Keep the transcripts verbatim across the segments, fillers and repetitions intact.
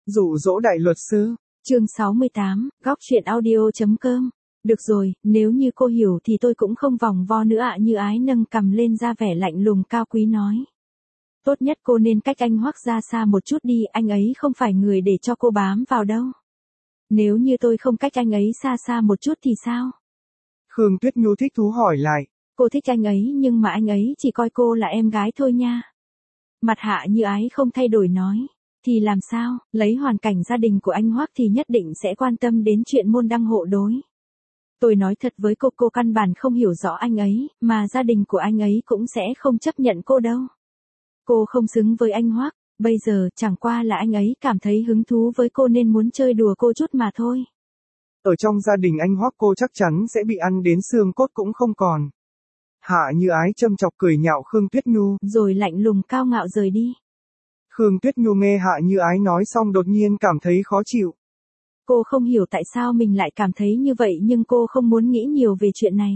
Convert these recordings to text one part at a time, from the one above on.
Dụ dỗ đại luật sư. Chương sáu mươi tám, góc truyện audio.com. Được rồi, nếu như cô hiểu thì tôi cũng không vòng vo nữa ạ. Như Ái nâng cằm lên ra vẻ lạnh lùng cao quý nói. Tốt nhất cô nên cách anh Hoắc ra xa một chút đi, anh ấy không phải người để cho cô bám vào đâu. Nếu như tôi không cách anh ấy xa xa một chút thì sao? Khương Tuyết Nhu thích thú hỏi lại. Cô thích anh ấy nhưng mà anh ấy chỉ coi cô là em gái thôi nha. Mặt Hạ Như Ái không thay đổi nói. Thì làm sao, lấy hoàn cảnh gia đình của anh Hoắc thì nhất định sẽ quan tâm đến chuyện môn đăng hộ đối. Tôi nói thật với cô, cô căn bản không hiểu rõ anh ấy, mà gia đình của anh ấy cũng sẽ không chấp nhận cô đâu. Cô không xứng với anh Hoắc, bây giờ chẳng qua là anh ấy cảm thấy hứng thú với cô nên muốn chơi đùa cô chút mà thôi. Ở trong gia đình anh Hoắc cô chắc chắn sẽ bị ăn đến xương cốt cũng không còn. Hạ Như Ái châm chọc cười nhạo Khương Tuyết Nhu. Rồi lạnh lùng cao ngạo rời đi. Khương Tuyết Nhu nghe Hạ Như Ái nói xong đột nhiên cảm thấy khó chịu. Cô không hiểu tại sao mình lại cảm thấy như vậy nhưng cô không muốn nghĩ nhiều về chuyện này.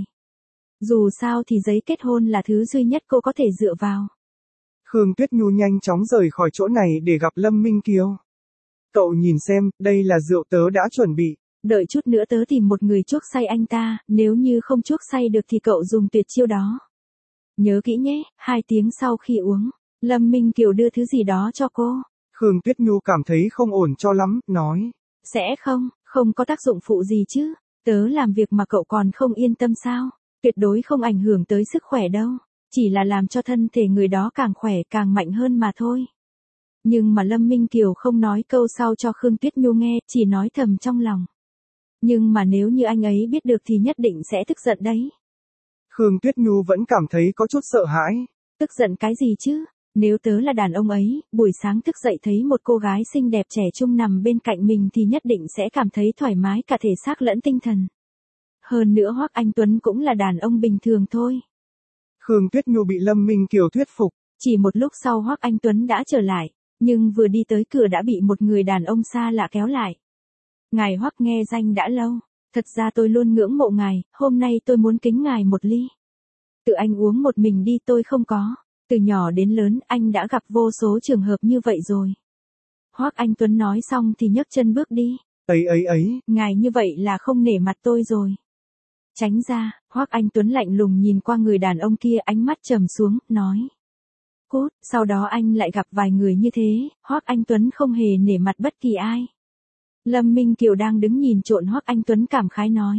Dù sao thì giấy kết hôn là thứ duy nhất cô có thể dựa vào. Khương Tuyết Nhu nhanh chóng rời khỏi chỗ này để gặp Lâm Minh Kiều. Cậu nhìn xem, đây là rượu tớ đã chuẩn bị. Đợi chút nữa tớ tìm một người chuốc say anh ta, nếu như không chuốc say được thì cậu dùng tuyệt chiêu đó. Nhớ kỹ nhé, hai tiếng sau khi uống, Lâm Minh Kiều đưa thứ gì đó cho cô. Khương Tuyết Nhu cảm thấy không ổn cho lắm, nói. Sẽ không, không có tác dụng phụ gì chứ, tớ làm việc mà cậu còn không yên tâm sao, tuyệt đối không ảnh hưởng tới sức khỏe đâu, chỉ là làm cho thân thể người đó càng khỏe càng mạnh hơn mà thôi. Nhưng mà Lâm Minh Kiều không nói câu sau cho Khương Tuyết Nhu nghe, chỉ nói thầm trong lòng. Nhưng mà nếu như anh ấy biết được thì nhất định sẽ tức giận đấy. Khương Tuyết Nhu vẫn cảm thấy có chút sợ hãi. Tức giận cái gì chứ? Nếu tớ là đàn ông ấy, buổi sáng thức dậy thấy một cô gái xinh đẹp trẻ trung nằm bên cạnh mình thì nhất định sẽ cảm thấy thoải mái cả thể xác lẫn tinh thần. Hơn nữa Hoắc Anh Tuấn cũng là đàn ông bình thường thôi. Khương Tuyết Nhu bị Lâm Minh Kiều thuyết phục. Chỉ một lúc sau Hoắc Anh Tuấn đã trở lại, nhưng vừa đi tới cửa đã bị một người đàn ông xa lạ kéo lại. Ngài Hoắc nghe danh đã lâu, thật ra tôi luôn ngưỡng mộ ngài, hôm nay tôi muốn kính ngài một ly. Tự anh uống một mình đi, tôi không có. Từ nhỏ đến lớn anh đã gặp vô số trường hợp như vậy rồi. Hoắc Anh Tuấn nói xong thì nhấc chân bước đi. Ấy ấy ấy. Ngài như vậy là không nể mặt tôi rồi. Tránh ra, Hoắc Anh Tuấn lạnh lùng nhìn qua người đàn ông kia, ánh mắt trầm xuống, nói. Cút, sau đó anh lại gặp vài người như thế, Hoắc Anh Tuấn không hề nể mặt bất kỳ ai. Lâm Minh Kiều đang đứng nhìn trộn Hoắc Anh Tuấn cảm khái nói.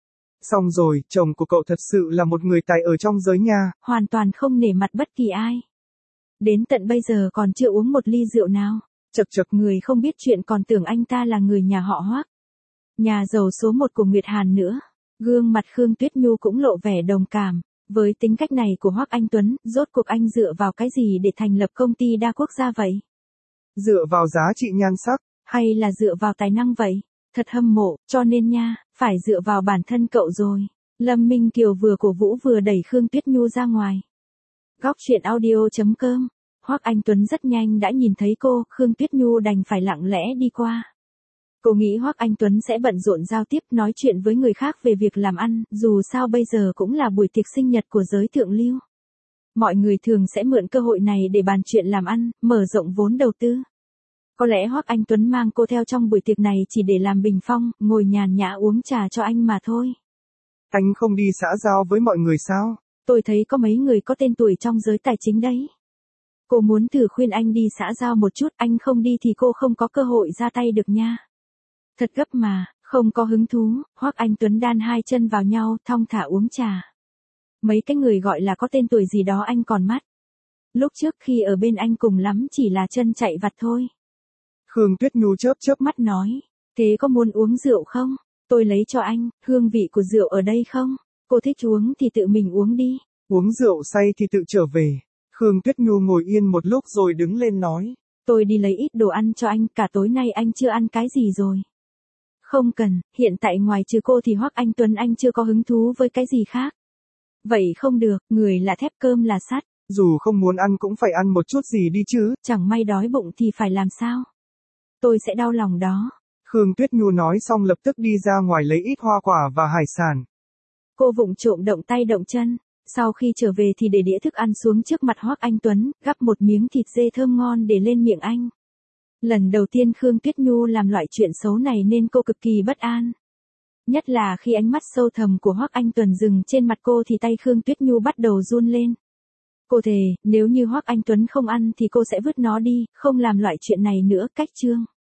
Xong rồi, chồng của cậu thật sự là một người tài ở trong giới nha. Hoàn toàn không nể mặt bất kỳ ai. Đến tận bây giờ còn chưa uống một ly rượu nào. Chật chật, người không biết chuyện còn tưởng anh ta là người nhà họ Hoắc. Nhà giàu số một của Nguyệt Hàn nữa. Gương mặt Khương Tuyết Nhu cũng lộ vẻ đồng cảm. Với tính cách này của Hoắc Anh Tuấn, rốt cuộc anh dựa vào cái gì để thành lập công ty đa quốc gia vậy? Dựa vào giá trị nhan sắc. Hay là dựa vào tài năng vậy? Thật hâm mộ, cho nên nha, phải dựa vào bản thân cậu rồi. Lâm Minh Kiều vừa cổ vũ vừa đẩy Khương Tuyết Nhu ra ngoài. Góc truyện audio.com. Hoắc Anh Tuấn rất nhanh đã nhìn thấy cô, Khương Tuyết Nhu đành phải lặng lẽ đi qua. Cô nghĩ Hoắc Anh Tuấn sẽ bận rộn giao tiếp nói chuyện với người khác về việc làm ăn, dù sao bây giờ cũng là buổi tiệc sinh nhật của giới thượng lưu. Mọi người thường sẽ mượn cơ hội này để bàn chuyện làm ăn, mở rộng vốn đầu tư. Có lẽ Hoắc Anh Tuấn mang cô theo trong buổi tiệc này chỉ để làm bình phong, ngồi nhàn nhã uống trà cho anh mà thôi. Anh không đi xã giao với mọi người sao? Tôi thấy có mấy người có tên tuổi trong giới tài chính đấy. Cô muốn thử khuyên anh đi xã giao một chút, anh không đi thì cô không có cơ hội ra tay được nha. Thật gấp mà, không có hứng thú, Hoắc Anh Tuấn đan hai chân vào nhau, thong thả uống trà. Mấy cái người gọi là có tên tuổi gì đó anh còn mắt. Lúc trước khi ở bên anh cùng lắm chỉ là chân chạy vặt thôi. Khương Tuyết Nhu chớp chớp mắt nói, thế có muốn uống rượu không? Tôi lấy cho anh, hương vị của rượu ở đây không? Cô thích uống thì tự mình uống đi. Uống rượu say thì tự trở về. Khương Tuyết Nhu ngồi yên một lúc rồi đứng lên nói. Tôi đi lấy ít đồ ăn cho anh, cả tối nay anh chưa ăn cái gì rồi. Không cần, hiện tại ngoài trừ cô thì Hoắc Anh Tuấn anh chưa có hứng thú với cái gì khác. Vậy không được, người là thép cơm là sắt. Dù không muốn ăn cũng phải ăn một chút gì đi chứ. Chẳng may đói bụng thì phải làm sao? Tôi sẽ đau lòng đó. Khương Tuyết Nhu nói xong lập tức đi ra ngoài lấy ít hoa quả và hải sản. Cô vụng trộm động tay động chân. Sau khi trở về thì để đĩa thức ăn xuống trước mặt Hoắc Anh Tuấn, gắp một miếng thịt dê thơm ngon để lên miệng anh. Lần đầu tiên Khương Tuyết Nhu làm loại chuyện xấu này nên cô cực kỳ bất an. Nhất là khi ánh mắt sâu thẳm của Hoắc Anh Tuấn dừng trên mặt cô thì tay Khương Tuyết Nhu bắt đầu run lên. Cô thề, nếu như Hoắc Anh Tuấn không ăn thì cô sẽ vứt nó đi, không làm loại chuyện này nữa. Cách chương